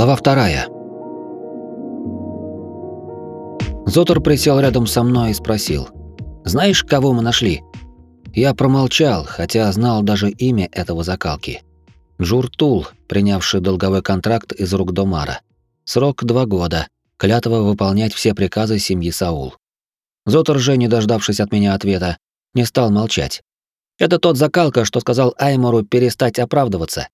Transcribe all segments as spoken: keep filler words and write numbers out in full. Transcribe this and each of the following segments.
Глава вторая. Зотар присел рядом со мной и спросил: «Знаешь, кого мы нашли?» Я промолчал, хотя знал даже имя этого закалки. Джуртул, принявший долговой контракт из рук Домара. Срок два года, клятва выполнять все приказы семьи Саул. Зотар же, не дождавшись от меня ответа, не стал молчать. «Это тот закалка, что сказал Аймору перестать оправдываться».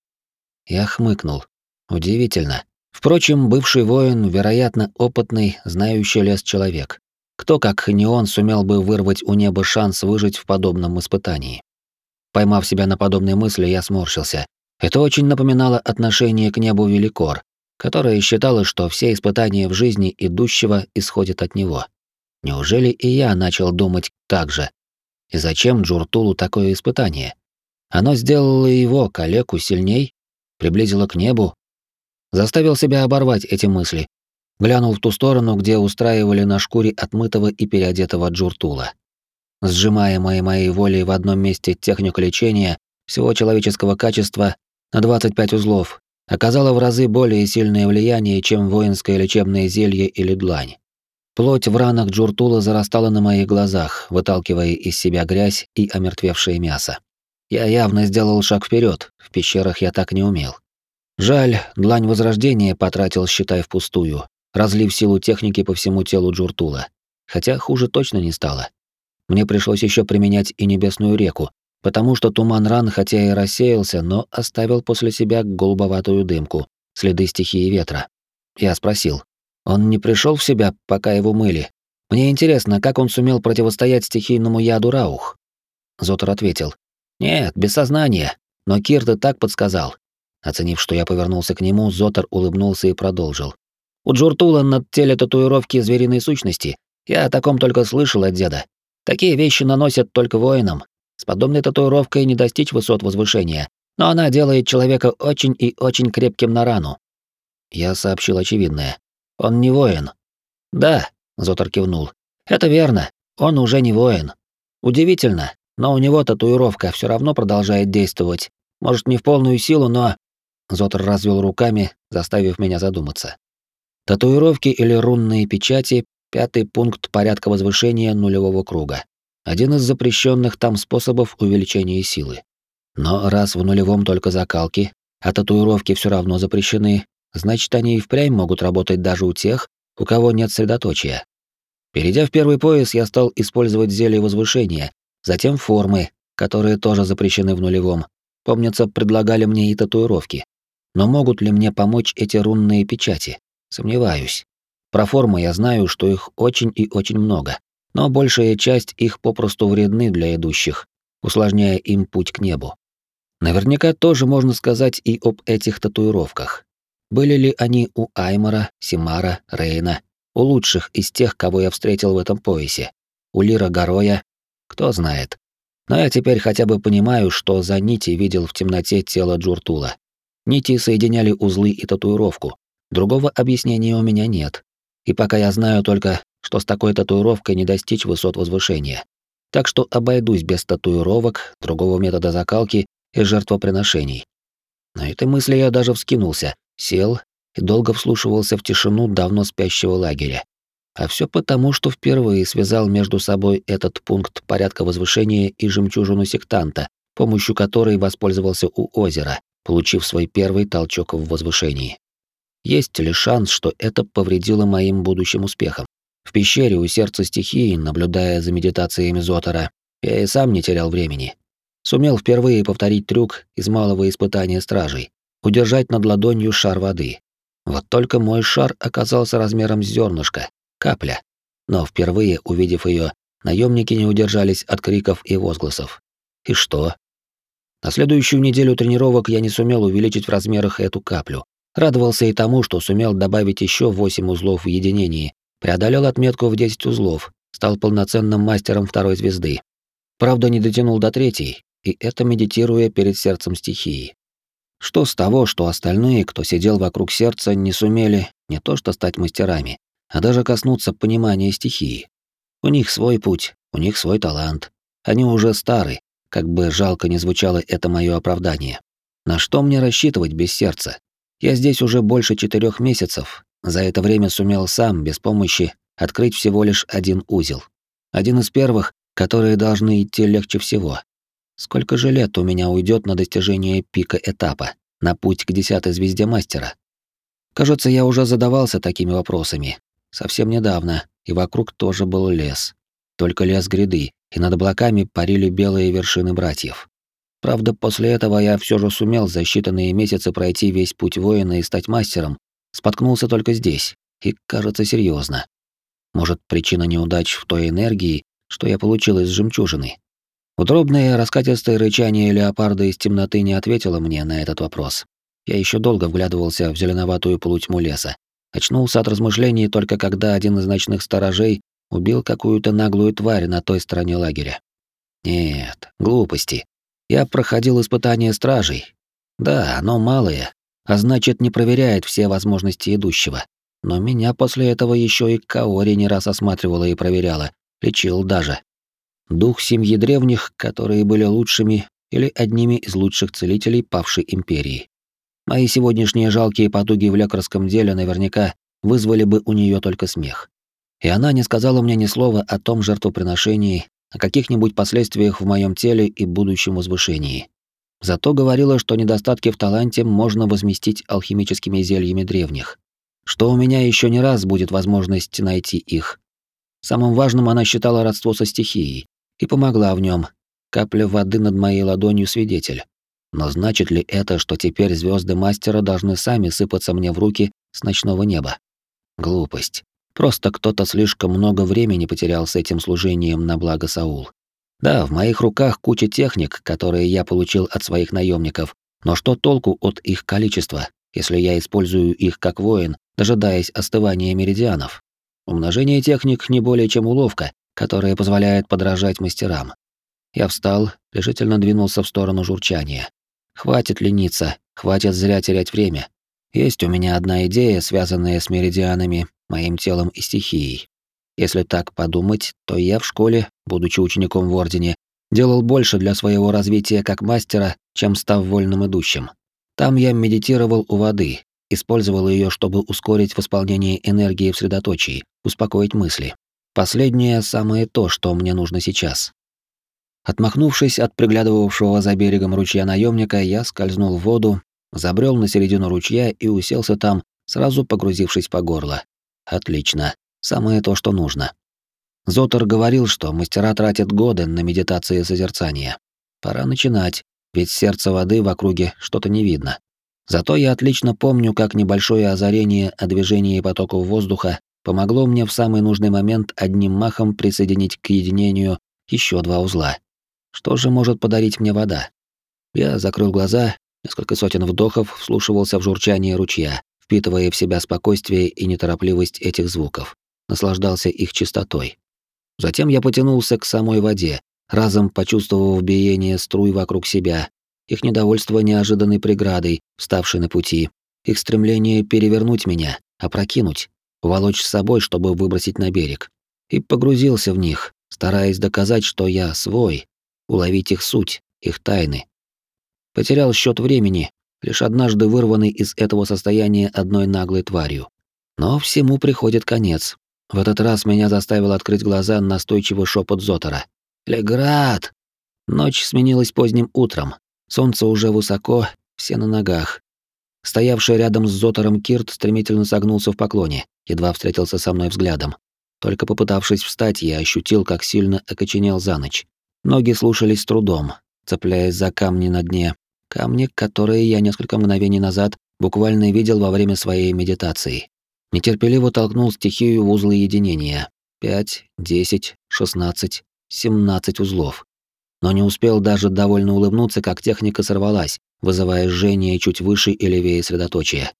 Я хмыкнул. Удивительно. Впрочем, бывший воин, вероятно, опытный, знающий лес человек. Кто, как не он, сумел бы вырвать у неба шанс выжить в подобном испытании? Поймав себя на подобные мысли, я сморщился. Это очень напоминало отношение к небу Великор, которое считало, что все испытания в жизни идущего исходят от него. Неужели и я начал думать так же? И зачем Джуртулу такое испытание? Оно сделало его, калеку, сильней? Приблизило к небу? Заставил себя оборвать эти мысли. Глянул в ту сторону, где устраивали на шкуре отмытого и переодетого Джуртула. Сжимаемая моей волей в одном месте техника лечения всего человеческого качества на двадцать пять узлов оказала в разы более сильное влияние, чем воинское лечебное зелье или длань. Плоть в ранах Джуртула зарастала на моих глазах, выталкивая из себя грязь и омертвевшее мясо. Я явно сделал шаг вперед. В пещерах я так не умел. Жаль, длань возрождения потратил, считай, впустую, разлив силу техники по всему телу Джуртула. Хотя хуже точно не стало. Мне пришлось еще применять и небесную реку, потому что туман ран хотя и рассеялся, но оставил после себя голубоватую дымку, следы стихии ветра. Я спросил: он не пришел в себя, пока его мыли? Мне интересно, как он сумел противостоять стихийному яду Раух? Зотар ответил: нет, без сознания, но Кирт так подсказал. Оценив, что я повернулся к нему, Зотар улыбнулся и продолжил: у Джуртула на теле татуировки звериной сущности. Я о таком только слышал от деда. Такие вещи наносят только воинам. С подобной татуировкой не достичь высот возвышения, но она делает человека очень и очень крепким на рану. Я сообщил очевидное: он не воин. Да, Зотар кивнул. Это верно, он уже не воин. Удивительно, но у него татуировка все равно продолжает действовать. Может, не в полную силу, но... Зотар развел руками, заставив меня задуматься. Татуировки или рунные печати — пятый пункт порядка возвышения нулевого круга. Один из запрещенных там способов увеличения силы. Но раз в нулевом только закалки, а татуировки все равно запрещены, значит, они и впрямь могут работать даже у тех, у кого нет средоточия. Перейдя в первый пояс, я стал использовать зелье возвышения, затем формы, которые тоже запрещены в нулевом. Помнится, предлагали мне и татуировки. Но могут ли мне помочь эти рунные печати? Сомневаюсь. Про формы я знаю, что их очень и очень много, но большая часть их попросту вредны для идущих, усложняя им путь к небу. Наверняка тоже можно сказать и об этих татуировках. Были ли они у Аймора, Симара, Рейна, у лучших из тех, кого я встретил в этом поясе? У Лира Гороя? Кто знает. Но я теперь хотя бы понимаю, что за нити видел в темноте тело Джуртула. Нити соединяли узлы и татуировку. Другого объяснения у меня нет. И пока я знаю только, что с такой татуировкой не достичь высот возвышения. Так что обойдусь без татуировок, другого метода закалки и жертвоприношений. На этой мысли я даже вскинулся, сел и долго вслушивался в тишину давно спящего лагеря. А все потому, что впервые связал между собой этот пункт порядка возвышения и жемчужину сектанта, помощью которой воспользовался у озера, получив свой первый толчок в возвышении. Есть ли шанс, что это повредило моим будущим успехам? В пещере у сердца стихии, наблюдая за медитациями Зотара, я и сам не терял времени. Сумел впервые повторить трюк из малого испытания стражей, удержать над ладонью шар воды. Вот только мой шар оказался размером с зернышко, капля. Но впервые, увидев ее, наемники не удержались от криков и возгласов. И что? На следующую неделю тренировок я не сумел увеличить в размерах эту каплю. Радовался и тому, что сумел добавить еще восемь узлов в единении, преодолел отметку в десять узлов, стал полноценным мастером второй звезды. Правда, не дотянул до третьей, и это медитируя перед сердцем стихии. Что с того, что остальные, кто сидел вокруг сердца, не сумели не то что стать мастерами, а даже коснуться понимания стихии. У них свой путь, у них свой талант. Они уже стары, как бы жалко ни звучало это мое оправдание. На что мне рассчитывать без сердца? Я здесь уже больше четырех месяцев. За это время сумел сам, без помощи, открыть всего лишь один узел. Один из первых, которые должны идти легче всего. Сколько же лет у меня уйдет на достижение пика этапа, на путь к десятой звезде мастера? Кажется, я уже задавался такими вопросами. Совсем недавно, и вокруг тоже был лес. Только лес гряды, и над облаками парили белые вершины братьев. Правда, после этого я все же сумел за считанные месяцы пройти весь путь воина и стать мастером, споткнулся только здесь, и, кажется, серьезно. Может, причина неудач в той энергии, что я получил из жемчужины? Утробное раскатистое рычание леопарда из темноты не ответило мне на этот вопрос. Я еще долго вглядывался в зеленоватую полутьму леса. Очнулся от размышлений только когда один из ночных сторожей убил какую-то наглую тварь на той стороне лагеря. Нет, глупости. Я проходил испытание стражей. Да, оно малое, а значит, не проверяет все возможности идущего. Но меня после этого еще и Каори не раз осматривала и проверяла, лечил даже. Дух семьи древних, которые были лучшими или одними из лучших целителей павшей империи. Мои сегодняшние жалкие потуги в лекарском деле наверняка вызвали бы у нее только смех. И она не сказала мне ни слова о том жертвоприношении, о каких-нибудь последствиях в моем теле и будущем возвышении. Зато говорила, что недостатки в таланте можно возместить алхимическими зельями древних. Что у меня еще не раз будет возможность найти их. Самым важным она считала родство со стихией и помогла в нем. Капля воды над моей ладонью свидетель. Но значит ли это, что теперь звезды мастера должны сами сыпаться мне в руки с ночного неба? Глупость. Просто кто-то слишком много времени потерял с этим служением на благо Саул. Да, в моих руках куча техник, которые я получил от своих наемников, но что толку от их количества, если я использую их как воин, дожидаясь остывания меридианов? Умножение техник не более чем уловка, которая позволяет подражать мастерам. Я встал, решительно двинулся в сторону журчания. Хватит лениться, хватит зря терять время. Есть у меня одна идея, связанная с меридианами, моим телом и стихией. Если так подумать, то я в школе, будучи учеником в Ордене, делал больше для своего развития как мастера, чем став вольным идущим. Там я медитировал у воды, использовал ее, чтобы ускорить восполнение энергии в средоточии, успокоить мысли. Последнее самое то, что мне нужно сейчас. Отмахнувшись от приглядывавшего за берегом ручья наемника, я скользнул в воду, забрел на середину ручья и уселся там, сразу погрузившись по горло. Отлично. Самое то, что нужно. Зотар говорил, что мастера тратят годы на медитации и созерцание. Пора начинать, ведь сердце воды в округе что-то не видно. Зато я отлично помню, как небольшое озарение о движении потоков воздуха помогло мне в самый нужный момент одним махом присоединить к единению еще два узла. Что же может подарить мне вода? Я закрыл глаза, несколько сотен вдохов вслушивался в журчание ручья, впитывая в себя спокойствие и неторопливость этих звуков, наслаждался их чистотой. Затем я потянулся к самой воде, разом почувствовав биение струй вокруг себя, их недовольство неожиданной преградой, вставшей на пути, их стремление перевернуть меня, опрокинуть, уволочь с собой, чтобы выбросить на берег. И погрузился в них, стараясь доказать, что я свой, уловить их суть, их тайны. Потерял счет времени, лишь однажды вырванный из этого состояния одной наглой тварью. Но всему приходит конец. В этот раз меня заставил открыть глаза настойчивый шепот Зотара. «Леград!» Ночь сменилась поздним утром. Солнце уже высоко, все на ногах. Стоявший рядом с Зотаром Кирт стремительно согнулся в поклоне, едва встретился со мной взглядом. Только попытавшись встать, я ощутил, как сильно окоченел за ночь. Ноги слушались с трудом, цепляясь за камни на дне. Камни, которые я несколько мгновений назад буквально видел во время своей медитации. Нетерпеливо толкнул стихию в узлы единения. Пять, десять, шестнадцать, семнадцать узлов. Но не успел даже довольно улыбнуться, как техника сорвалась, вызывая жжение чуть выше и левее средоточия.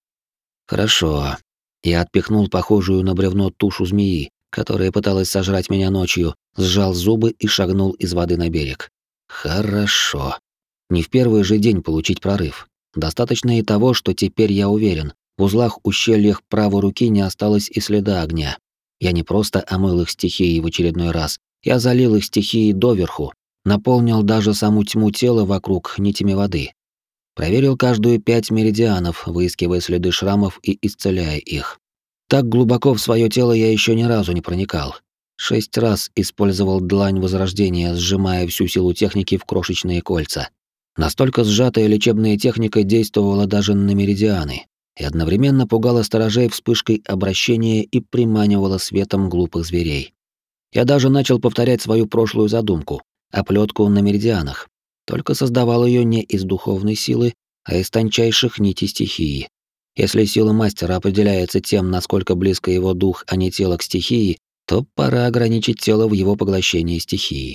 Хорошо. Я отпихнул похожую на бревно тушу змеи, которая пыталась сожрать меня ночью, сжал зубы и шагнул из воды на берег. Хорошо. Не в первый же день получить прорыв. Достаточно и того, что теперь я уверен, в узлах-ущельях правой руки не осталось и следа огня. Я не просто омыл их стихией в очередной раз, я залил их стихией доверху, наполнил даже саму тьму тела вокруг нитями воды. Проверил каждую пять меридианов, выискивая следы шрамов и исцеляя их. Так глубоко в свое тело я еще ни разу не проникал. Шесть раз использовал длань возрождения, сжимая всю силу техники в крошечные кольца. Настолько сжатая лечебная техника действовала даже на меридианы и одновременно пугала сторожей вспышкой обращения и приманивала светом глупых зверей. Я даже начал повторять свою прошлую задумку — оплетку на меридианах, только создавал ее не из духовной силы, а из тончайших нитей стихии. Если сила мастера определяется тем, насколько близко его дух, а не тело к стихии, то пора ограничить тело в его поглощении стихии.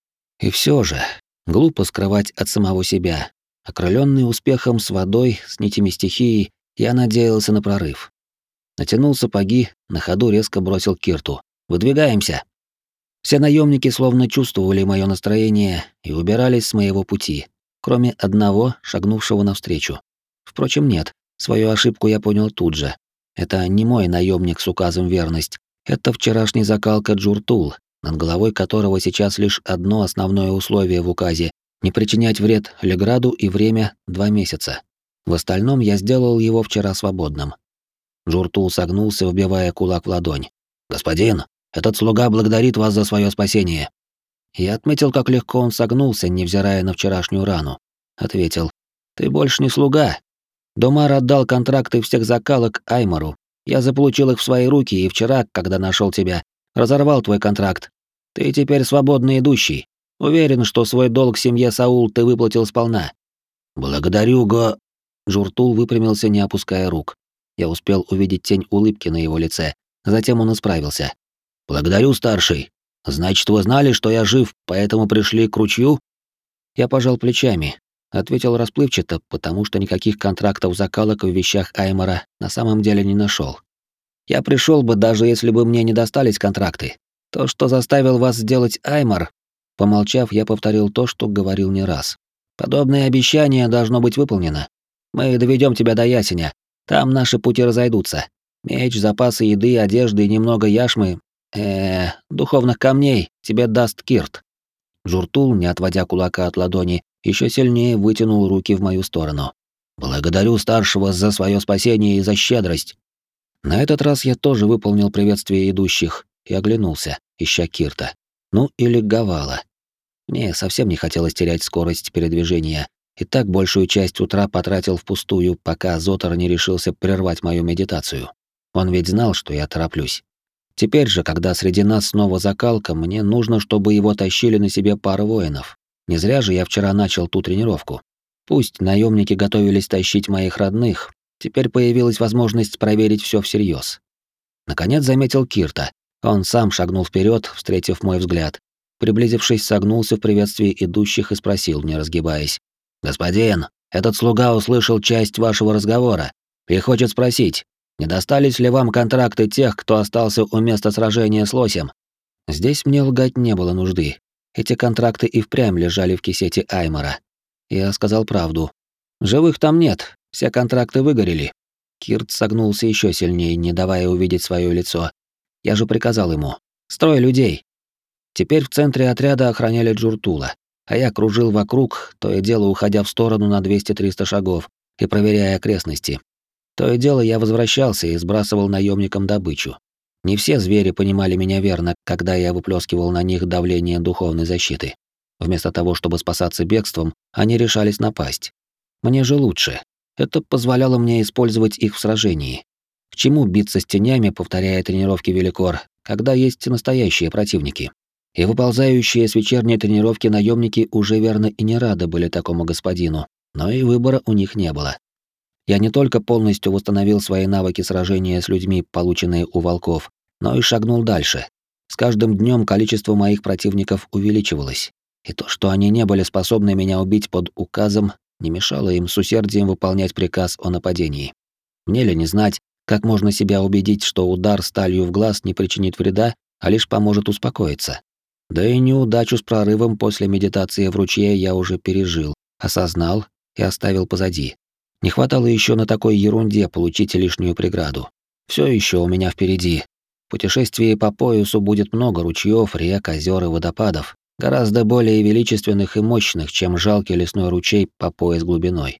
И все же, глупо скрывать от самого себя. Окрылённый успехом с водой, с нитями стихии, я надеялся на прорыв. Натянул сапоги, на ходу резко бросил Кирту. «Выдвигаемся!» Все наемники словно чувствовали мое настроение и убирались с моего пути, кроме одного, шагнувшего навстречу. Впрочем, нет, свою ошибку я понял тут же. Это не мой наемник с указом верность, это вчерашний закалка Джуртул, над головой которого сейчас лишь одно основное условие в указе — не причинять вред Леграду и время — два месяца. В остальном я сделал его вчера свободным. Джуртул согнулся, вбивая кулак в ладонь. «Господин, этот слуга благодарит вас за свое спасение». Я отметил, как легко он согнулся, невзирая на вчерашнюю рану. Ответил: «Ты больше не слуга. Домар отдал контракты всех закалок Аймару. Я заполучил их в свои руки, и вчера, когда нашел тебя, разорвал твой контракт. Ты теперь свободно идущий. Уверен, что свой долг семье Саул ты выплатил сполна». «Благодарю, го...» Джуртул выпрямился, не опуская рук. Я успел увидеть тень улыбки на его лице, затем он исправился. «Благодарю, старший. Значит, вы знали, что я жив, поэтому пришли к ручью?» Я пожал плечами, ответил расплывчато, потому что никаких контрактов закалок в вещах Аймара на самом деле не нашел. «Я пришел бы, даже если бы мне не достались контракты. То, что заставил вас сделать Аймар...» Помолчав, я повторил то, что говорил не раз. «Подобное обещание должно быть выполнено. Мы доведем тебя до Ясеня. Там наши пути разойдутся. Меч, запасы еды, одежды и немного яшмы... э духовных камней тебе даст Кирт». Джуртул, не отводя кулака от ладони, еще сильнее вытянул руки в мою сторону. «Благодарю старшего за свое спасение и за щедрость». На этот раз я тоже выполнил приветствие идущих и оглянулся, ища Кирта. Ну или Гавала. Мне совсем не хотелось терять скорость передвижения, и так большую часть утра потратил впустую, пока Зотар не решился прервать мою медитацию. Он ведь знал, что я тороплюсь. Теперь же, когда среди нас снова закалка, мне нужно, чтобы его тащили на себе пара воинов. Не зря же я вчера начал ту тренировку. Пусть наемники готовились тащить моих родных, теперь появилась возможность проверить все всерьез. Наконец заметил Кирта. Он сам шагнул вперед, встретив мой взгляд. Приблизившись, согнулся в приветствии идущих и спросил, не разгибаясь: «Господин, этот слуга услышал часть вашего разговора и хочет спросить, не достались ли вам контракты тех, кто остался у места сражения с лосем?» Здесь мне лгать не было нужды. Эти контракты и впрямь лежали в кисете Аймара. Я сказал правду. Живых там нет, все контракты выгорели. Кирт согнулся еще сильнее, не давая увидеть свое лицо. Я же приказал ему: «Строй людей». Теперь в центре отряда охраняли Джуртула, а я кружил вокруг, то и дело уходя в сторону на двести-триста шагов и проверяя окрестности. То и дело я возвращался и сбрасывал наемникам добычу. Не все звери понимали меня верно, когда я выплескивал на них давление духовной защиты. Вместо того, чтобы спасаться бегством, они решались напасть. Мне же лучше. Это позволяло мне использовать их в сражении. К чему биться с тенями, повторяя тренировки Великор, когда есть настоящие противники? И выползающие с вечерней тренировки наемники уже верно и не рады были такому господину, но и выбора у них не было. Я не только полностью восстановил свои навыки сражения с людьми, полученные у волков, но и шагнул дальше. С каждым днем количество моих противников увеличивалось, и то, что они не были способны меня убить под указом, не мешало им с усердием выполнять приказ о нападении. Мне ли не знать, как можно себя убедить, что удар сталью в глаз не причинит вреда, а лишь поможет успокоиться. Да и неудачу с прорывом после медитации в ручье я уже пережил, осознал и оставил позади. Не хватало еще на такой ерунде получить лишнюю преграду. Все еще у меня впереди. В путешествии по поясу будет много ручьев, рек, озер и водопадов, гораздо более величественных и мощных, чем жалкий лесной ручей по пояс глубиной.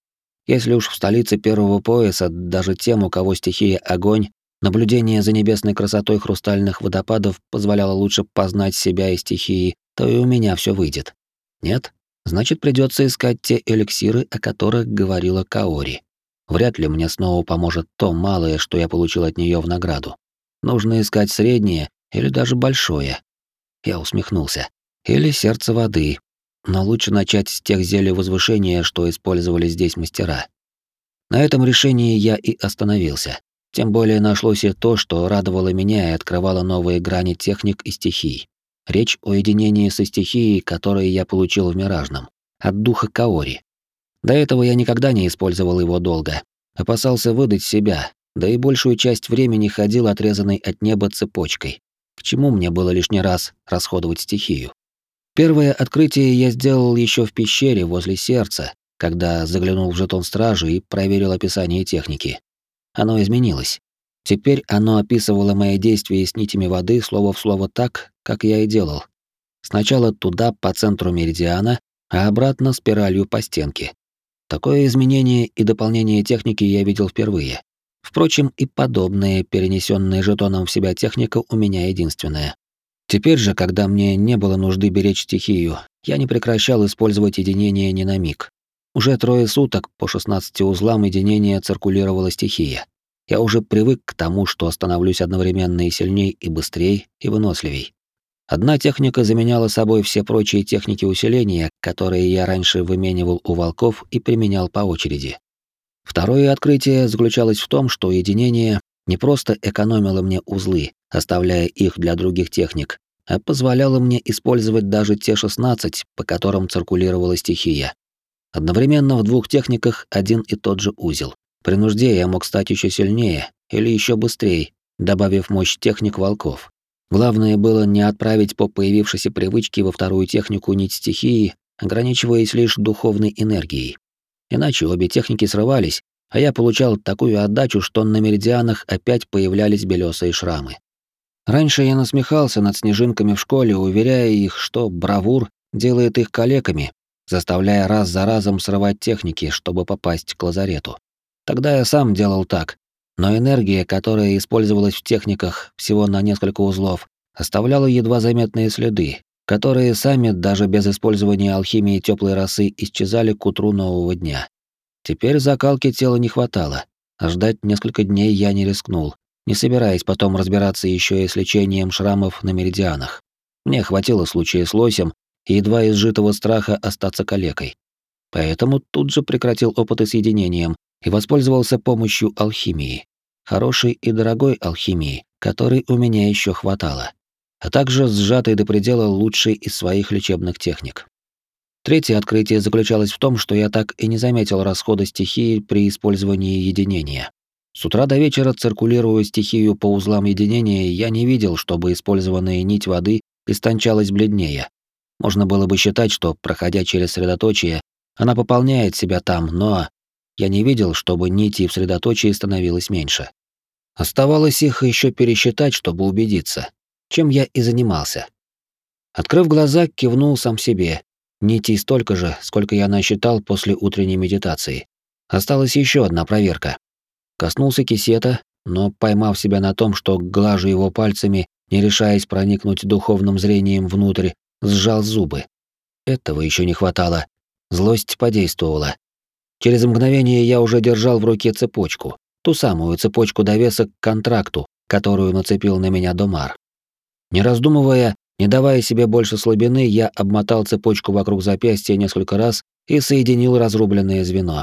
Если уж в столице первого пояса даже тем, у кого стихия огонь, наблюдение за небесной красотой хрустальных водопадов позволяло лучше познать себя и стихии, то и у меня все выйдет. Нет? Значит, придется искать те эликсиры, о которых говорила Каори. Вряд ли мне снова поможет то малое, что я получил от нее в награду. Нужно искать среднее или даже большое. Я усмехнулся. Или сердце воды. Но лучше начать с тех зелий возвышения, что использовали здесь мастера. На этом решении я и остановился. Тем более нашлось и то, что радовало меня и открывало новые грани техник и стихий. Речь о единении со стихией, которые я получил в Миражном, от духа Каори. До этого я никогда не использовал его долго. Опасался выдать себя, да и большую часть времени ходил отрезанной от неба цепочкой. К чему мне было лишний раз расходовать стихию? Первое открытие я сделал еще в пещере возле сердца, когда заглянул в жетон стражи и проверил описание техники. Оно изменилось. Теперь оно описывало мои действия с нитями воды слово в слово так, как я и делал. Сначала туда, по центру меридиана, а обратно спиралью по стенке. Такое изменение и дополнение техники я видел впервые. Впрочем, и подобные, перенесенные жетоном в себя техника у меня единственная. Теперь же, когда мне не было нужды беречь стихию, я не прекращал использовать единение ни на миг. Уже трое суток по шестнадцати узлам единения циркулировала стихия. Я уже привык к тому, что становлюсь одновременно и сильней, и быстрей, и выносливей. Одна техника заменяла собой все прочие техники усиления, которые я раньше выменивал у волков и применял по очереди. Второе открытие заключалось в том, что единение не просто экономило мне узлы, оставляя их для других техник, а позволяло мне использовать даже те шестнадцать, по которым циркулировала стихия. Одновременно в двух техниках один и тот же узел. При нужде я мог стать еще сильнее или еще быстрее, добавив мощь техник волков. Главное было не отправить по появившейся привычке во вторую технику нить стихии, ограничиваясь лишь духовной энергией. Иначе обе техники срывались, а я получал такую отдачу, что на меридианах опять появлялись белесые шрамы. Раньше я насмехался над снежинками в школе, уверяя их, что бравур делает их калеками, заставляя раз за разом срывать техники, чтобы попасть к лазарету. Тогда я сам делал так, но энергия, которая использовалась в техниках всего на несколько узлов, оставляла едва заметные следы, которые сами даже без использования алхимии теплой росы исчезали к утру нового дня. Теперь закалки тела не хватало, а ждать несколько дней я не рискнул, не собираясь потом разбираться еще и с лечением шрамов на меридианах. Мне хватило случая с лосем и едва изжитого страха остаться калекой. Поэтому тут же прекратил опыты с единением и воспользовался помощью алхимии. Хорошей и дорогой алхимии, которой у меня еще хватало. А также сжатой до предела лучшей из своих лечебных техник. Третье открытие заключалось в том, что я так и не заметил расхода стихии при использовании единения. С утра до вечера, циркулируя стихию по узлам единения, я не видел, чтобы использованная нить воды истончалась бледнее. Можно было бы считать, что, проходя через средоточие, она пополняет себя там, но я не видел, чтобы нитей в средоточии становилось меньше. Оставалось их еще пересчитать, чтобы убедиться, чем я и занимался. Открыв глаза, кивнул сам себе. Нитей столько же, сколько я насчитал после утренней медитации. Осталась еще одна проверка. Коснулся кисета, но, поймав себя на том, что глажу его пальцами, не решаясь проникнуть духовным зрением внутрь, сжал зубы. Этого еще не хватало. Злость подействовала. Через мгновение я уже держал в руке цепочку, ту самую цепочку довесок к контракту, которую нацепил на меня Домар. Не раздумывая, не давая себе больше слабины, я обмотал цепочку вокруг запястья несколько раз и соединил разрубленное звено.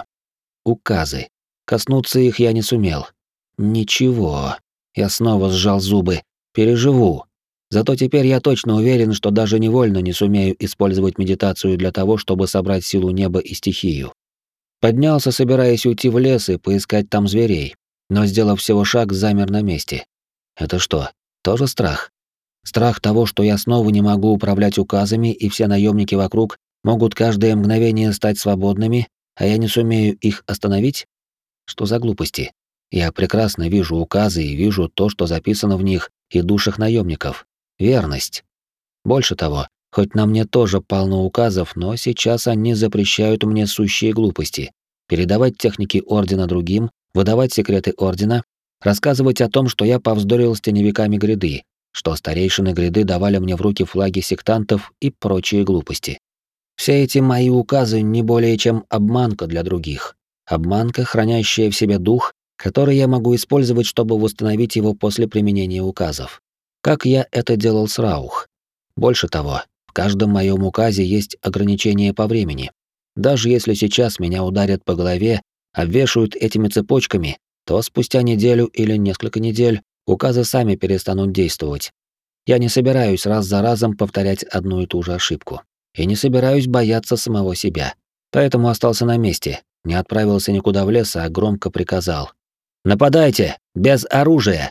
Указы. Коснуться их я не сумел. Ничего. Я снова сжал зубы. Переживу. Зато теперь я точно уверен, что даже невольно не сумею использовать медитацию для того, чтобы собрать силу неба и стихию. Поднялся, собираясь уйти в лес и поискать там зверей, но, сделав всего шаг, замер на месте. Это что, тоже страх? Страх того, что я снова не могу управлять указами, и все наемники вокруг могут каждое мгновение стать свободными, а я не сумею их остановить? Что за глупости? Я прекрасно вижу указы и вижу то, что записано в них и душах наемников. Верность. Больше того, хоть на мне тоже полно указов, но сейчас они запрещают мне сущие глупости. передавать техники Ордена другим, выдавать секреты Ордена, рассказывать о том, что я повздорил с теневиками гряды, что старейшины гряды давали мне в руки флаги сектантов и прочие глупости. Все эти мои указы не более чем обманка для других. Обманка, хранящая в себе дух, который я могу использовать, чтобы восстановить его после применения указов. Как я это делал с Раух. Больше того, в каждом моем указе есть ограничение по времени. Даже если сейчас меня ударят по голове, обвешают этими цепочками, то спустя неделю или несколько недель указы сами перестанут действовать. Я не собираюсь раз за разом повторять одну и ту же ошибку. И не собираюсь бояться самого себя. Поэтому остался на месте, не отправился никуда в лес, а громко приказал: «Нападайте! Без оружия!»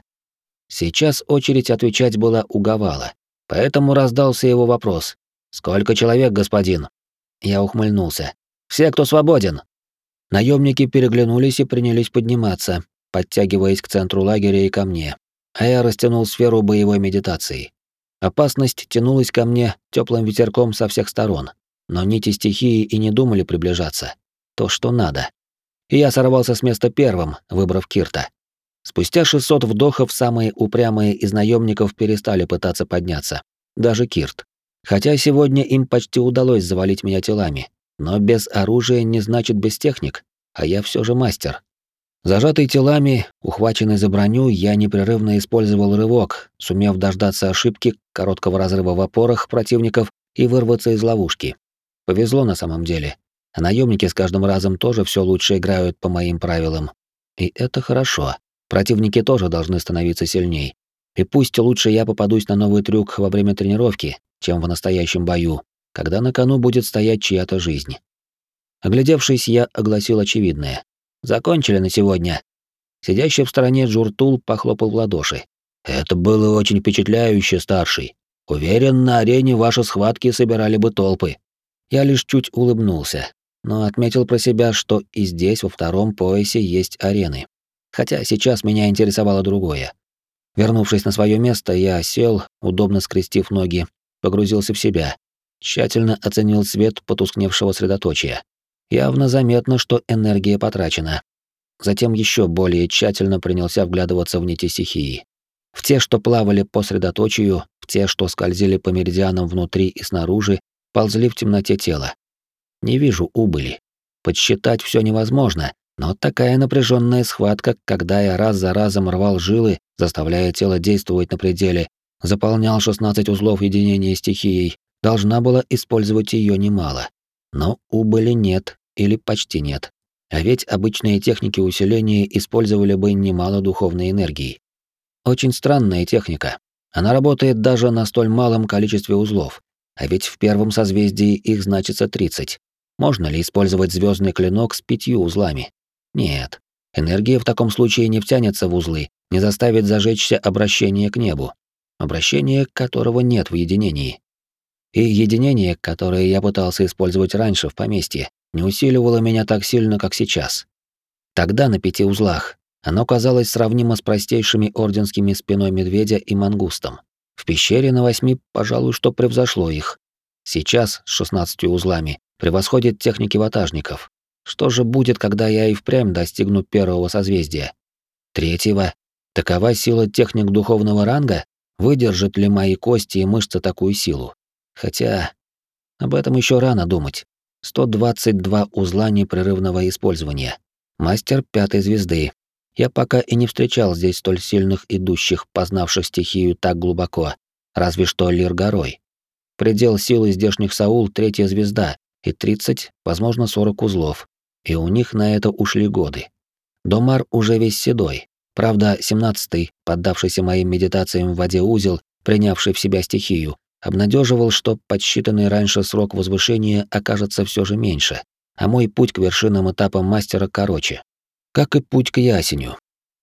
Сейчас очередь отвечать была у Гавала, поэтому раздался его вопрос: «Сколько человек, господин?» Я ухмыльнулся. «Все, кто свободен!» Наемники переглянулись и принялись подниматься, подтягиваясь к центру лагеря и ко мне, а я растянул сферу боевой медитации. Опасность тянулась ко мне теплым ветерком со всех сторон, но нити стихии и не думали приближаться. То, что надо. И я сорвался с места первым, выбрав Кирта. Спустя шестьсот вдохов самые упрямые из наемников перестали пытаться подняться. Даже Кирт. Хотя сегодня им почти удалось завалить меня телами, но без оружия не значит без техник, а я все же мастер. Зажатый телами, ухваченный за броню, я непрерывно использовал рывок, сумев дождаться ошибки, короткого разрыва в опорах противников и вырваться из ловушки. Повезло на самом деле. А наемники с каждым разом тоже все лучше играют по моим правилам. И это хорошо. Противники тоже должны становиться сильней. И пусть лучше я попадусь на новый трюк во время тренировки, чем в настоящем бою, когда на кону будет стоять чья-то жизнь. Оглядевшись, я огласил очевидное. Закончили на сегодня. Сидящий в стороне Джуртул похлопал в ладоши. Это было очень впечатляюще, старший. Уверен, на арене ваши схватки собирали бы толпы. Я лишь чуть улыбнулся, но отметил про себя, что и здесь, во втором поясе, есть арены. Хотя сейчас меня интересовало другое. Вернувшись на свое место, я сел, удобно скрестив ноги, погрузился в себя, тщательно оценил цвет потускневшего средоточия. Явно заметно, что энергия потрачена. Затем еще более тщательно принялся вглядываться в нити стихии. В те, что плавали по средоточию, в те, что скользили по меридианам внутри и снаружи, ползли в темноте тела. Не вижу убыли. Подсчитать все невозможно, но такая напряженная схватка, когда я раз за разом рвал жилы, заставляя тело действовать на пределе, заполнял шестнадцать узлов единения стихией, должна была использовать ее немало. Но убыли нет или почти нет. А ведь обычные техники усиления использовали бы немало духовной энергии. Очень странная техника. Она работает даже на столь малом количестве узлов. А ведь в первом созвездии их значится тридцать. Можно ли использовать звездный клинок с пятью узлами? Нет. Энергия в таком случае не втянется в узлы, не заставит зажечься обращение к небу. Обращение, которого нет в единении. И единение, которое я пытался использовать раньше в поместье, не усиливало меня так сильно, как сейчас. Тогда на пяти узлах оно казалось сравнимо с простейшими орденскими спиной медведя и мангустом. В пещере на восьми, пожалуй, что превзошло их. Сейчас с шестнадцатью узлами превосходит техники ватажников. Что же будет, когда я и впрямь достигну первого созвездия? Третьего? Такова сила техник духовного ранга? Выдержат ли мои кости и мышцы такую силу? Хотя об этом еще рано думать. сто двадцать два узла непрерывного использования. Мастер пятой звезды. Я пока и не встречал здесь столь сильных идущих, познавших стихию так глубоко. Разве что Лир Горой. Предел силы здешних Саул третья звезда и тридцать, возможно, сорок узлов. И у них на это ушли годы. Домар уже весь седой. Правда, семнадцатый, поддавшийся моим медитациям в воде узел, принявший в себя стихию, обнадеживал, что подсчитанный раньше срок возвышения окажется все же меньше, а мой путь к вершинам этапам мастера короче. Как и путь к ясеню.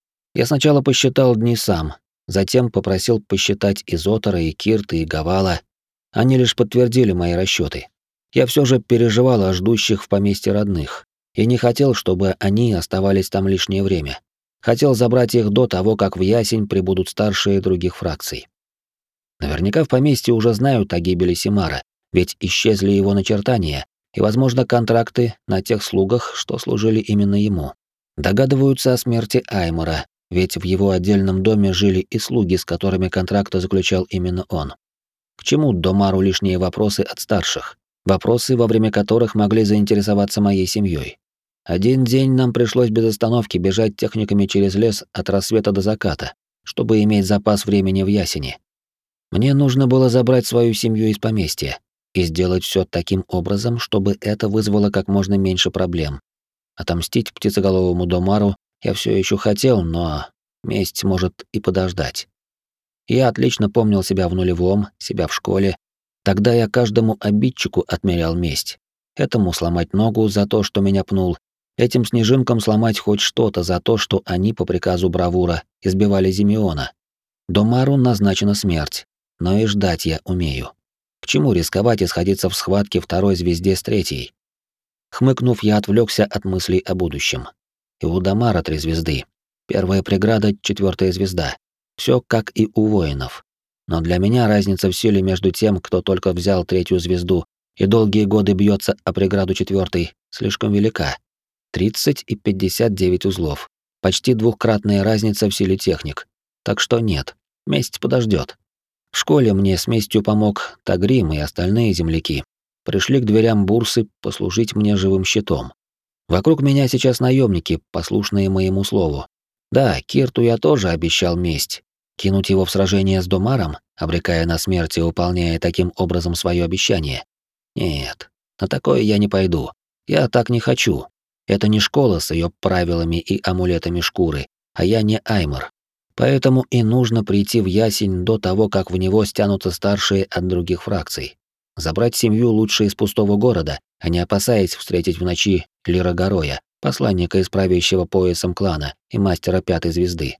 Я сначала посчитал дни сам, затем попросил посчитать и Зотара, и Кирта, и Гавала. Они лишь подтвердили мои расчеты. Я все же переживал о ждущих в поместье родных и не хотел, чтобы они оставались там лишнее время. Хотел забрать их до того, как в Ясень прибудут старшие других фракций. Наверняка в поместье уже знают о гибели Симара, ведь исчезли его начертания, и, возможно, контракты на тех слугах, что служили именно ему. Догадываются о смерти Аймора, ведь в его отдельном доме жили и слуги, с которыми контракты заключал именно он. К чему Домару лишние вопросы от старших? Вопросы, во время которых могли заинтересоваться моей семьей. Один день нам пришлось без остановки бежать техниками через лес от рассвета до заката, чтобы иметь запас времени в Ясене. Мне нужно было забрать свою семью из поместья и сделать все таким образом, чтобы это вызвало как можно меньше проблем. Отомстить птицеголовому Домару я все еще хотел, но месть может и подождать. Я отлично помнил себя в нулевом, себя в школе. Тогда я каждому обидчику отмерял месть. Этому сломать ногу за то, что меня пнул, этим снежинкам сломать хоть что-то за то, что они по приказу Бравура избивали Зимеона. Домару назначена смерть, но и ждать я умею. К чему рисковать и сходиться в схватке второй звезде с третьей? Хмыкнув, я отвлекся от мыслей о будущем. И у Домара три звезды. Первая преграда — четвертая звезда. Все как и у воинов. Но для меня разница в силе между тем, кто только взял третью звезду и долгие годы бьется о преграду четвертой, слишком велика. тридцать и пятьдесят девять узлов. Почти двухкратная разница в силе техник. Так что нет, месть подождет. В школе мне с местью помог Тагрим и остальные земляки. Пришли к дверям бурсы послужить мне живым щитом. Вокруг меня сейчас наемники, послушные моему слову. Да, Кирту я тоже обещал месть. Кинуть его в сражение с Домаром, обрекая на смерть и выполняя таким образом свое обещание? Нет, на такое я не пойду. Я так не хочу. Это не школа с ее правилами и амулетами шкуры, а я не Аймор. Поэтому и нужно прийти в Ясень до того, как в него стянутся старшие от других фракций. Забрать семью лучше из пустого города, а не опасаясь встретить в ночи Лира Гороя, посланника из правящего поясом клана и мастера пятой звезды.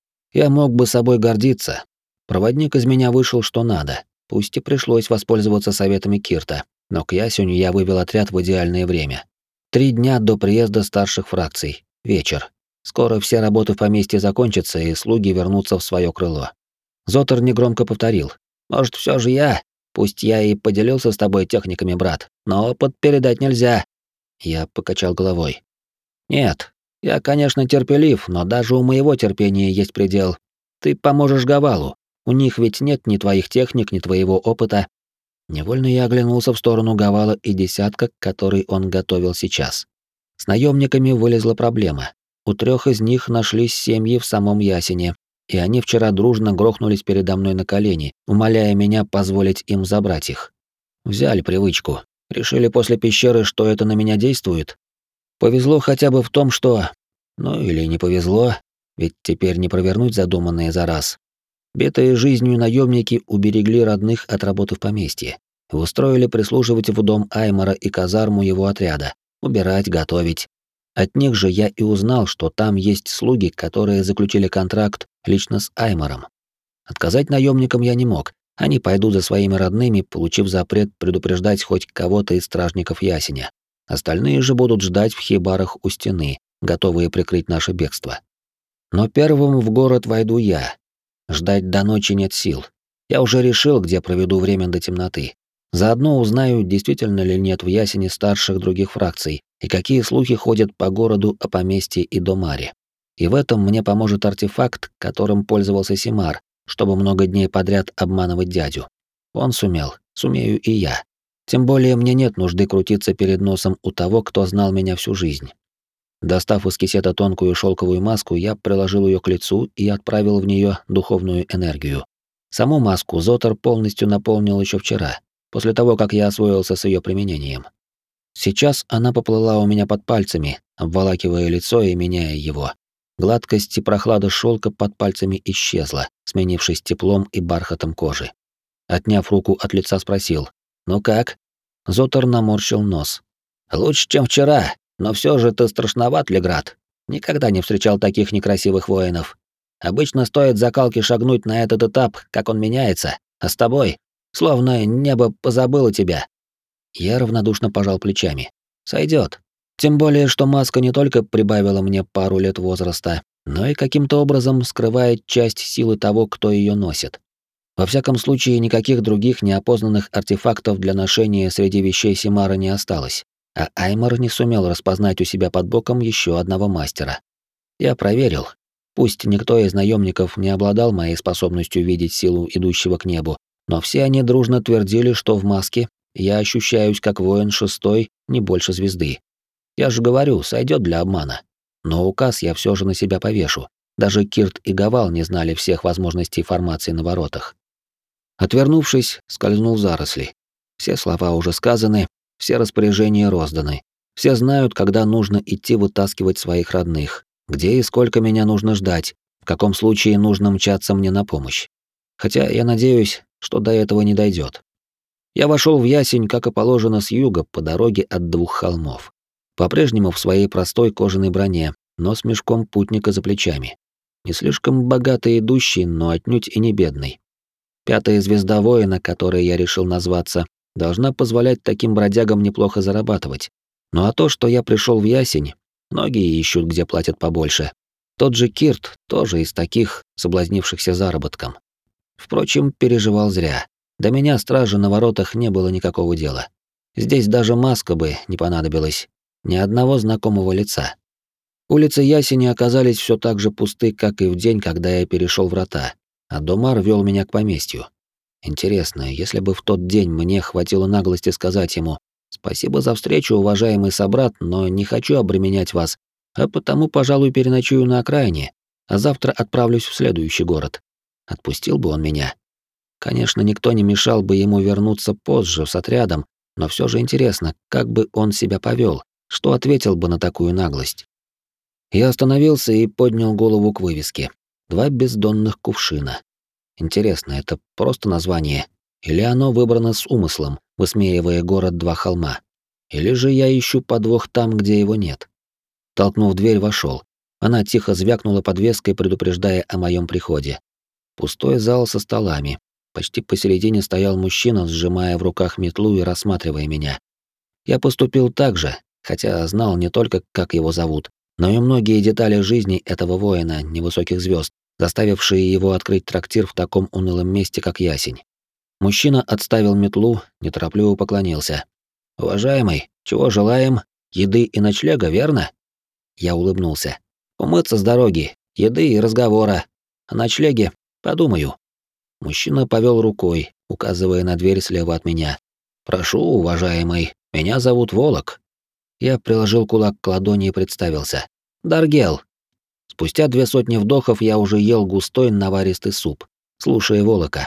Я мог бы собой гордиться. Проводник из меня вышел что надо, пусть и пришлось воспользоваться советами Кирта, но к Ясеню я вывел отряд в идеальное время. Три дня до приезда старших фракций. Вечер. Скоро все работы в поместье закончатся, и слуги вернутся в свое крыло. Зотер негромко повторил: «Может, все же я? Пусть я и поделился с тобой техниками, брат, но опыт передать нельзя». Я покачал головой. «Нет, я, конечно, терпелив, но даже у моего терпения есть предел. Ты поможешь Гавалу. У них ведь нет ни твоих техник, ни твоего опыта». Невольно я оглянулся в сторону Гавала и десятка, который он готовил сейчас. С наемниками вылезла проблема. У трех из них нашлись семьи в самом Ясене, и они вчера дружно грохнулись передо мной на колени, умоляя меня позволить им забрать их. Взяли привычку. Решили после пещеры, что это на меня действует. Повезло хотя бы в том, что... Ну или не повезло, ведь теперь не провернуть задуманное за раз. Битые жизнью наемники уберегли родных от работы в поместье и устроили прислуживать в дом Аймора и казарму его отряда, убирать, готовить. От них же я и узнал, что там есть слуги, которые заключили контракт лично с Аймором. Отказать наемникам я не мог. Они пойдут за своими родными, получив запрет предупреждать хоть кого-то из стражников Ясеня. Остальные же будут ждать в хибарах у стены, готовые прикрыть наше бегство. Но первым в город войду я. Ждать до ночи нет сил. Я уже решил, где проведу время до темноты. Заодно узнаю, действительно ли нет в Ясене старших других фракций, и какие слухи ходят по городу о поместье и Домаре. И в этом мне поможет артефакт, которым пользовался Симар, чтобы много дней подряд обманывать дядю. Он сумел, сумею и я. Тем более мне нет нужды крутиться перед носом у того, кто знал меня всю жизнь. Достав из кисета тонкую шелковую маску, я приложил ее к лицу и отправил в нее духовную энергию. Саму маску Зотер полностью наполнил еще вчера, после того, как я освоился с ее применением. Сейчас она поплыла у меня под пальцами, обволакивая лицо и меняя его. Гладкость и прохлада шелка под пальцами исчезла, сменившись теплом и бархатом кожи. Отняв руку от лица, спросил: «Ну как?» Зотер наморщил нос. «Лучше, чем вчера, но все же ты страшноват, Леград. Никогда не встречал таких некрасивых воинов. Обычно стоит закалке шагнуть на этот этап, как он меняется, а с тобой, словно небо позабыло тебя». Я равнодушно пожал плечами. Сойдет. Тем более, что маска не только прибавила мне пару лет возраста, но и каким-то образом скрывает часть силы того, кто ее носит. Во всяком случае, никаких других неопознанных артефактов для ношения среди вещей Симара не осталось, а Аймар не сумел распознать у себя под боком еще одного мастера. Я проверил. Пусть никто из наемников не обладал моей способностью видеть силу идущего к небу, но все они дружно твердили, что в маске я ощущаюсь как воин шестой, не больше звезды. Я же говорю, сойдет для обмана. Но указ я все же на себя повешу. Даже Кирт и Гавал не знали всех возможностей формации на воротах. Отвернувшись, скользнул в заросли. Все слова уже сказаны, все распоряжения розданы. Все знают, когда нужно идти вытаскивать своих родных, где и сколько меня нужно ждать, в каком случае нужно мчаться мне на помощь. Хотя я надеюсь, что до этого не дойдет. Я вошел в ясень, как и положено, с юга, по дороге от двух холмов. По-прежнему в своей простой кожаной броне, но с мешком путника за плечами. Не слишком богато идущий, но отнюдь и не бедный. Пятая звезда воина, которой я решил назваться, должна позволять таким бродягам неплохо зарабатывать. Ну а то, что я пришел в ясень, многие ищут, где платят побольше. Тот же Кирт тоже из таких, соблазнившихся заработком. Впрочем, переживал зря. До меня стражи на воротах не было никакого дела. Здесь даже маска бы не понадобилась. Ни одного знакомого лица. Улицы Ясени оказались все так же пусты, как и в день, когда я перешел врата, а Домар вел меня к поместью. Интересно, если бы в тот день мне хватило наглости сказать ему: «Спасибо за встречу, уважаемый собрат, но не хочу обременять вас, а потому, пожалуй, переночую на окраине, а завтра отправлюсь в следующий город». Отпустил бы он меня. Конечно, никто не мешал бы ему вернуться позже с отрядом, но все же интересно, как бы он себя повел, что ответил бы на такую наглость. Я остановился и поднял голову к вывеске. Два бездонных кувшина. Интересно, это просто название? Или оно выбрано с умыслом, высмеивая город Два холма? Или же я ищу подвох там, где его нет? Толкнув дверь, вошел. Она тихо звякнула подвеской, предупреждая о моем приходе. Пустой зал со столами. Почти посередине стоял мужчина, сжимая в руках метлу и рассматривая меня. Я поступил так же, хотя знал не только, как его зовут, но и многие детали жизни этого воина невысоких звезд, заставившие его открыть трактир в таком унылом месте, как Ясень. Мужчина отставил метлу, неторопливо поклонился. «Уважаемый, чего желаем? Еды и ночлега, верно?» Я улыбнулся. «Умыться с дороги, еды и разговора. О ночлеге подумаю». Мужчина повел рукой, указывая на дверь слева от меня. «Прошу, уважаемый, меня зовут Волок». Я приложил кулак к ладони и представился. «Даргел». Спустя две сотни вдохов я уже ел густой наваристый суп, слушая Волока.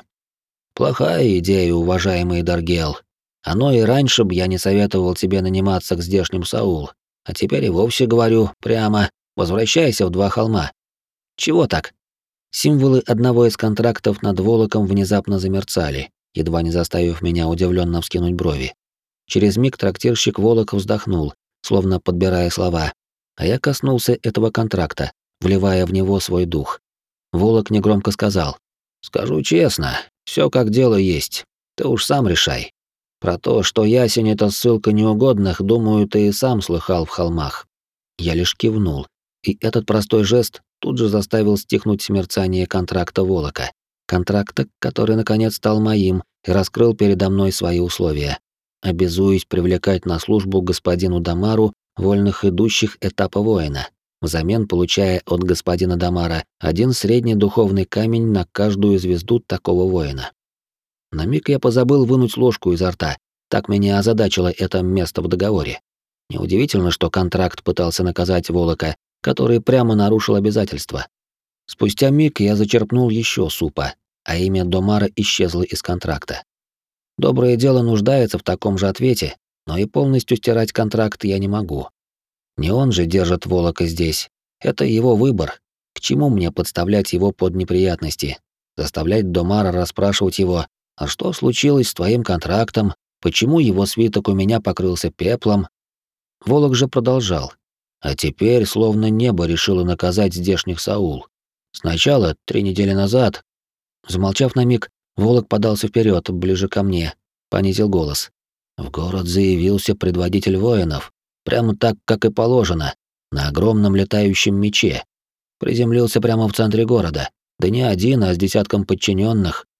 «Плохая идея, уважаемый Даргел. Оно и раньше б я не советовал тебе наниматься к здешним Саул. А теперь и вовсе говорю прямо, возвращайся в Два холма». «Чего так?» Символы одного из контрактов над Волоком внезапно замерцали, едва не заставив меня удивленно вскинуть брови. Через миг трактирщик Волок вздохнул, словно подбирая слова, а я коснулся этого контракта, вливая в него свой дух. Волок негромко сказал: «Скажу честно, все как дело есть, ты уж сам решай. Про то, что ясень — это ссылка неугодных, думаю, ты и сам слыхал в холмах». Я лишь кивнул, и этот простой жест тут же заставил стихнуть мерцание контракта Волока. Контракта, который наконец стал моим и раскрыл передо мной свои условия. Обязуюсь привлекать на службу господину Дамару вольных идущих этапа воина, взамен получая от господина Дамара один средний духовный камень на каждую звезду такого воина. На миг я позабыл вынуть ложку изо рта, так меня озадачило это место в договоре. Неудивительно, что контракт пытался наказать Волока, который прямо нарушил обязательства. Спустя миг я зачерпнул еще супа, а имя Домара исчезло из контракта. Доброе дело нуждается в таком же ответе, но и полностью стирать контракт я не могу. Не он же держит Волока здесь. Это его выбор. К чему мне подставлять его под неприятности? Заставлять Домара расспрашивать его: «А что случилось с твоим контрактом? Почему его свиток у меня покрылся пеплом?» Волок же продолжал. А теперь словно небо решило наказать здешних Саул. Сначала, три недели назад... Замолчав на миг, Волок подался вперед, ближе ко мне, понизил голос. В город заявился предводитель воинов, прямо так, как и положено, на огромном летающем мече. Приземлился прямо в центре города, да не один, а с десятком подчиненных.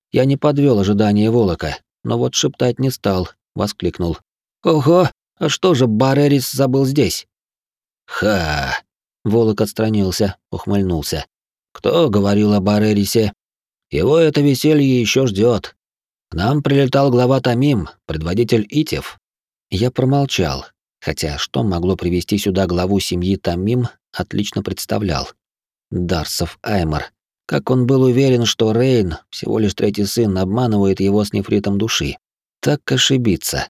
Я не подвел ожидания Волока, но вот шептать не стал, воскликнул. «Ого, а что же Барерис забыл здесь?» «Ха!» — Волок отстранился, ухмыльнулся. «Кто говорил о Барерисе? Его это веселье еще ждет. К нам прилетал глава Тамим, предводитель Итев». Я промолчал, хотя что могло привести сюда главу семьи Тамим, отлично представлял. Дарсов Аймар. Как он был уверен, что Рейн, всего лишь третий сын, обманывает его с нефритом души. Так ошибиться.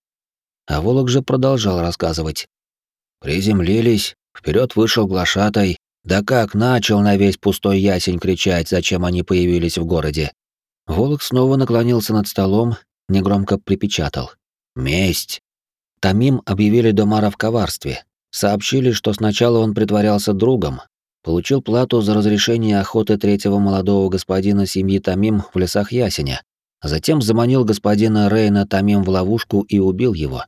А Волок же продолжал рассказывать. Приземлились, вперед вышел глашатай, да как начал на весь пустой ясень кричать, зачем они появились в городе. Волок снова наклонился над столом, негромко припечатал. «Месть!» Тамим объявили Домара в коварстве. Сообщили, что сначала он притворялся другом, получил плату за разрешение охоты третьего молодого господина семьи Тамим в лесах Ясеня, а затем заманил господина Рейна Тамим в ловушку и убил его.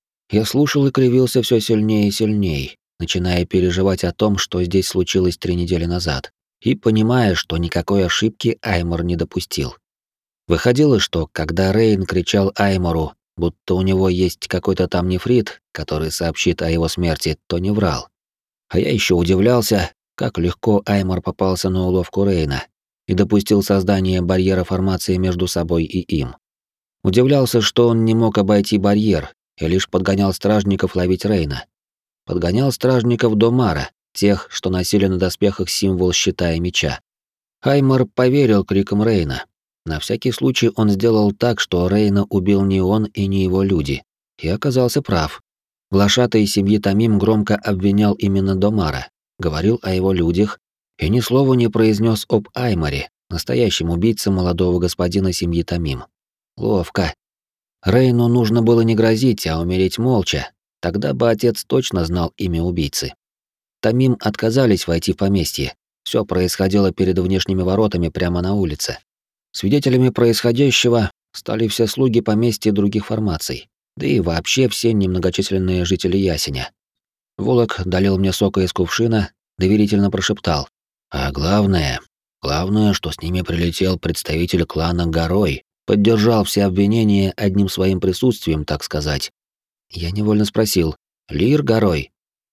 Я слушал и кривился все сильнее и сильнее, начиная переживать о том, что здесь случилось три недели назад, и понимая, что никакой ошибки Аймор не допустил. Выходило, что когда Рейн кричал Аймору, будто у него есть какой-то там нефрит, который сообщит о его смерти, то не врал. А я еще удивлялся, как легко Аймор попался на уловку Рейна и допустил создание барьера формации между собой и им. Удивлялся, что он не мог обойти барьер и лишь подгонял стражников ловить Рейна. Подгонял стражников Домара, тех, что носили на доспехах символ щита и меча. Аймор поверил крикам Рейна. На всякий случай он сделал так, что Рейна убил не он и не его люди. И оказался прав. Глашатай семьи Тамим громко обвинял именно Домара, говорил о его людях и ни слова не произнес об Айморе, настоящем убийце молодого господина семьи Тамим. Ловко. Рейну нужно было не грозить, а умереть молча, тогда бы отец точно знал имя убийцы. Тамим отказались войти в поместье. Все происходило перед внешними воротами прямо на улице. Свидетелями происходящего стали все слуги поместья других формаций, да и вообще все немногочисленные жители Ясеня. Волок долил мне сока из кувшина, доверительно прошептал. А главное, главное, что с ними прилетел представитель клана Горой, поддержал все обвинения одним своим присутствием, так сказать. Я невольно спросил: «Лир Горой?»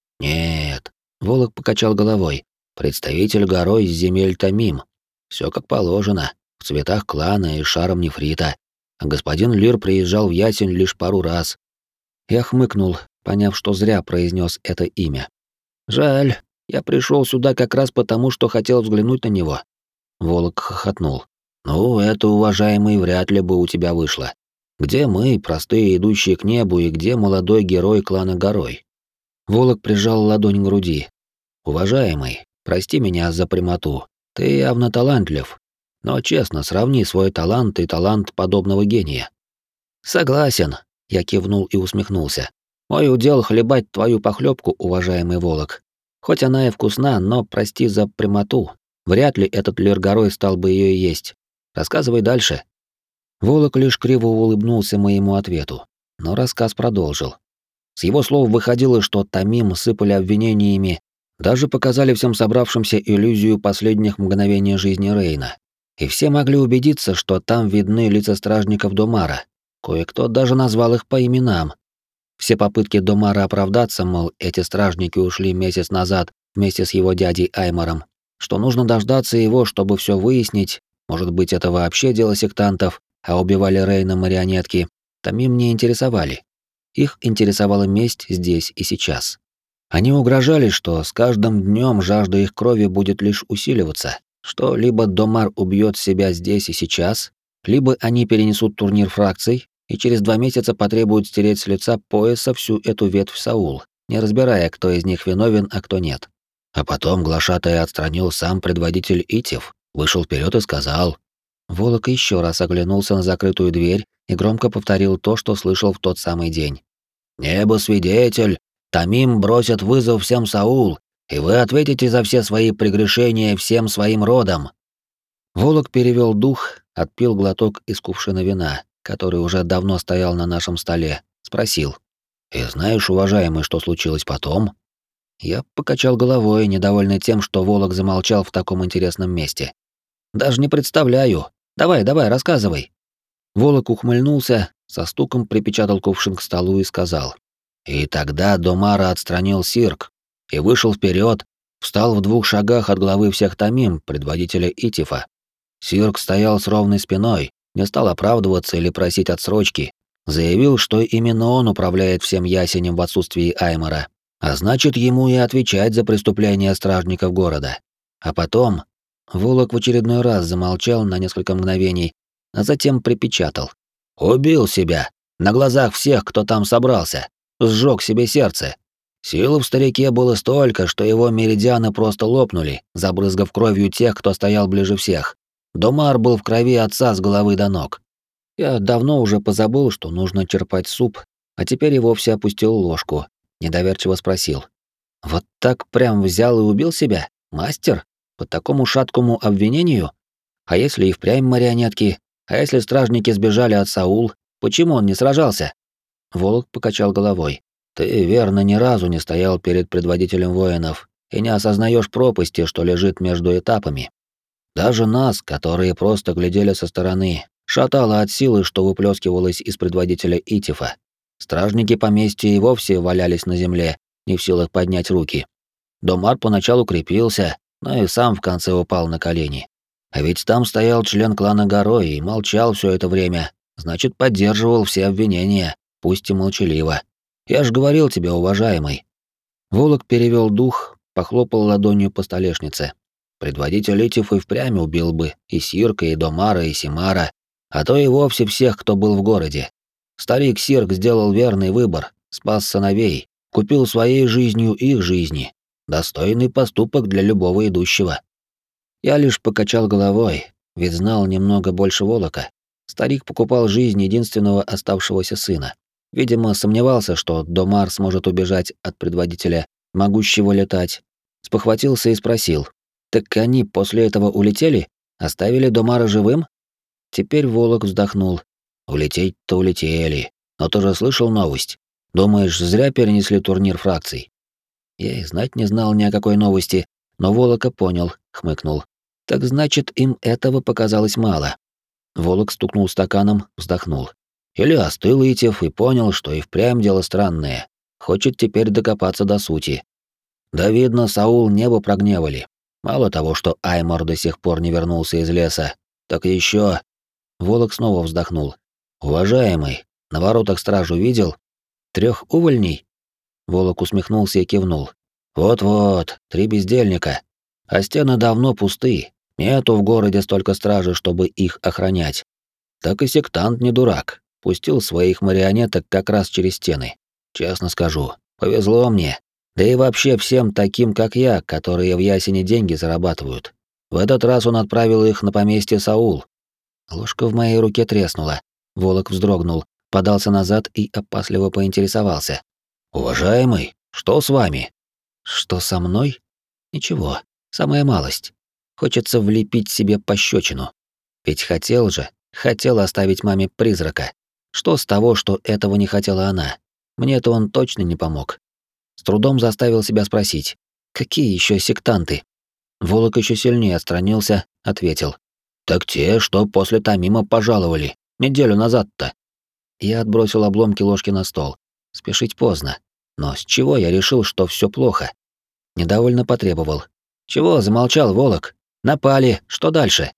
«Нет», — Волок покачал головой. «Представитель Горой с земель Тамим. Все как положено, в цветах клана и шаром нефрита. А господин Лир приезжал в Ясень лишь пару раз». Я хмыкнул, поняв, что зря произнес это имя. «Жаль, я пришел сюда как раз потому, что хотел взглянуть на него». Волок хохотнул. «Ну, это, уважаемый, вряд ли бы у тебя вышло. Где мы, простые, идущие к небу, и где молодой герой клана Горой?» Волок прижал ладонь к груди. «Уважаемый, прости меня за прямоту. Ты явно талантлив. Но честно, сравни свой талант и талант подобного гения». «Согласен», — я кивнул и усмехнулся. «Мой удел хлебать твою похлебку, уважаемый Волок. Хоть она и вкусна, но прости за прямоту. Вряд ли этот Лир Горой стал бы ее есть. Рассказывай дальше». Волок лишь криво улыбнулся моему ответу, но рассказ продолжил. С его слов выходило, что Тамим сыпали обвинениями, даже показали всем собравшимся иллюзию последних мгновений жизни Рейна. И все могли убедиться, что там видны лица стражников Домара. Кое-кто даже назвал их по именам. Все попытки Домара оправдаться, мол, эти стражники ушли месяц назад вместе с его дядей Аймором, что нужно дождаться его, чтобы все выяснить. Может быть, это вообще дело сектантов, а убивали Рейна марионетки, Тамим не интересовали. Их интересовала месть здесь и сейчас. Они угрожали, что с каждым днем жажда их крови будет лишь усиливаться, что либо Домар убьет себя здесь и сейчас, либо они перенесут турнир фракций и через два месяца потребуют стереть с лица пояса всю эту ветвь Саул, не разбирая, кто из них виновен, а кто нет. А потом глашатая отстранил сам предводитель Итев, вышел вперед и сказал. Волок еще раз оглянулся на закрытую дверь и громко повторил то, что слышал в тот самый день. «Небо свидетель, Тамим бросит вызов всем Саул, и вы ответите за все свои прегрешения всем своим родом». Волок перевел дух, отпил глоток из кувшина вина, который уже давно стоял на нашем столе, спросил. «И знаешь, уважаемый, что случилось потом?» Я покачал головой, недовольный тем, что Волок замолчал в таком интересном месте. «Даже не представляю. Давай, давай, рассказывай. Волок ухмыльнулся, со стуком припечатал кувшин к столу и сказал. И тогда Домара отстранил Сирк и вышел вперед, встал в двух шагах от главы всех Тамим, предводителя Итифа. Сирк стоял с ровной спиной, не стал оправдываться или просить отсрочки, заявил, что именно он управляет всем ясенем в отсутствии Аймара, а значит, ему и отвечать за преступления стражников города. А потом Волок в очередной раз замолчал на несколько мгновений, а затем припечатал. «Убил себя! На глазах всех, кто там собрался! Сжёг себе сердце! Силы в старике было столько, что его меридианы просто лопнули, забрызгав кровью тех, кто стоял ближе всех. Домар был в крови отца с головы до ног. Я давно уже позабыл, что нужно черпать суп, а теперь и вовсе опустил ложку. Недоверчиво спросил. Вот так прям взял и убил себя? Мастер? По такому шаткому обвинению? А если и впрямь марионетки? А если стражники сбежали от Саул? Почему он не сражался? Волк покачал головой. Ты, верно, ни разу не стоял перед предводителем воинов и не осознаешь пропасти, что лежит между этапами. Даже нас, которые просто глядели со стороны, шатало от силы, что выплескивалось из предводителя Итифа. Стражники поместья и вовсе валялись на земле, не в силах поднять руки. Домар поначалу крепился, но и сам в конце упал на колени. А ведь там стоял член клана Горой и молчал все это время, значит, поддерживал все обвинения, пусть и молчаливо. Я ж говорил тебе, уважаемый. Волок перевел дух, похлопал ладонью по столешнице. Предводитель Итиф и впрямь убил бы и Сирка, и Домара, и Симара, а то и вовсе всех, кто был в городе. Старик Сирк сделал верный выбор, спас сыновей, купил своей жизнью их жизни. Достойный поступок для любого идущего. Я лишь покачал головой, ведь знал немного больше Волока. Старик покупал жизнь единственного оставшегося сына. Видимо, сомневался, что Домар сможет убежать от предводителя, могущего летать. Спохватился и спросил. «Так они после этого улетели? Оставили Домара живым?» Теперь Волок вздохнул. «Улететь-то улетели. Но ты же слышал новость? Думаешь, зря перенесли турнир фракций?» Я и знать не знал ни о какой новости, но Волока понял, хмыкнул. «Так значит, им этого показалось мало». Волок стукнул стаканом, вздохнул. Или остыл Итиф и понял, что и впрямь дело странное. Хочет теперь докопаться до сути. Да видно, Саул небо прогневали. Мало того, что Аймор до сих пор не вернулся из леса, так еще. Волок снова вздохнул. «Уважаемый, на воротах стражу видел? Трех увольней?» Волок усмехнулся и кивнул. «Вот-вот, три бездельника. А стены давно пусты. Нету в городе столько стражи, чтобы их охранять. Так и сектант не дурак. Пустил своих марионеток как раз через стены. Честно скажу, повезло мне. Да и вообще всем таким, как я, которые в Ясене деньги зарабатывают. В этот раз он отправил их на поместье Саул». Ложка в моей руке треснула. Волок вздрогнул, подался назад и опасливо поинтересовался. «Уважаемый, что с вами?» «Что со мной? Ничего, самая малость. Хочется влепить себе пощечину. Ведь хотел же, хотел оставить маме призрака. Что с того, что этого не хотела она? Мне-то он точно не помог. С трудом заставил себя спросить, какие еще сектанты? Волок еще сильнее отстранился, ответил. Так те, что после Тамима пожаловали, неделю назад-то. Я отбросил обломки ложки на стол. Спешить поздно. Но с чего я решил, что все плохо? Недовольно потребовал. Чего замолчал, Волок? Напали, что дальше?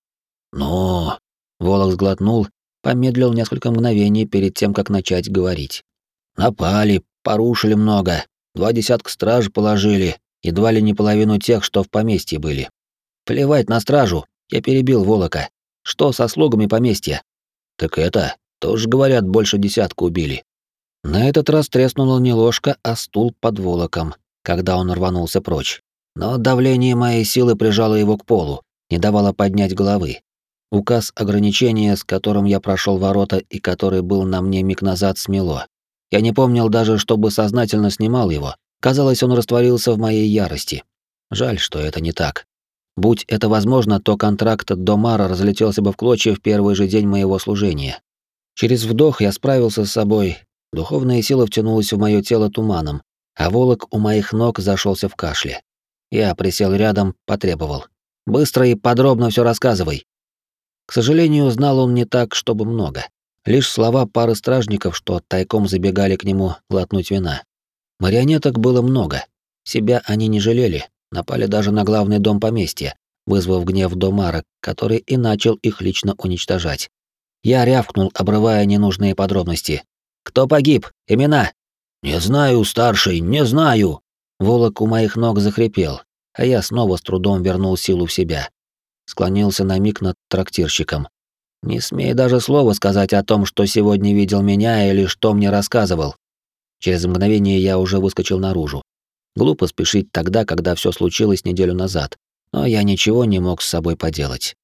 Ну, Волок сглотнул, помедлил несколько мгновений перед тем, как начать говорить. Напали, порушили много. Два десятка страж положили, едва ли не половину тех, что в поместье были. Плевать на стражу, я перебил Волока. Что со слугами поместья? Так это, тоже говорят, больше десятка убили. На этот раз треснула не ложка, а стул под Волоком, когда он рванулся прочь. Но давление моей силы прижало его к полу, не давало поднять головы. Указ ограничения, с которым я прошел ворота и который был на мне миг назад, смело. Я не помнил даже, чтобы сознательно снимал его. Казалось, он растворился в моей ярости. Жаль, что это не так. Будь это возможно, то контракт Домара разлетелся бы в клочья в первый же день моего служения. Через вдох я справился с собой. Духовная сила втянулась в мое тело туманом, а Волок у моих ног зашелся в кашле. Я присел рядом, потребовал. «Быстро и подробно все рассказывай». К сожалению, знал он не так, чтобы много. Лишь слова пары стражников, что тайком забегали к нему глотнуть вина. Марионеток было много. Себя они не жалели, напали даже на главный дом поместья, вызвав гнев Домара, который и начал их лично уничтожать. Я рявкнул, обрывая ненужные подробности. «Кто погиб? Имена?» «Не знаю, старший, не знаю!» Волок у моих ног захрипел, а я снова с трудом вернул силу в себя. Склонился на миг над трактирщиком. «Не смей даже слова сказать о том, что сегодня видел меня или что мне рассказывал». Через мгновение я уже выскочил наружу. Глупо спешить тогда, когда все случилось неделю назад, но я ничего не мог с собой поделать.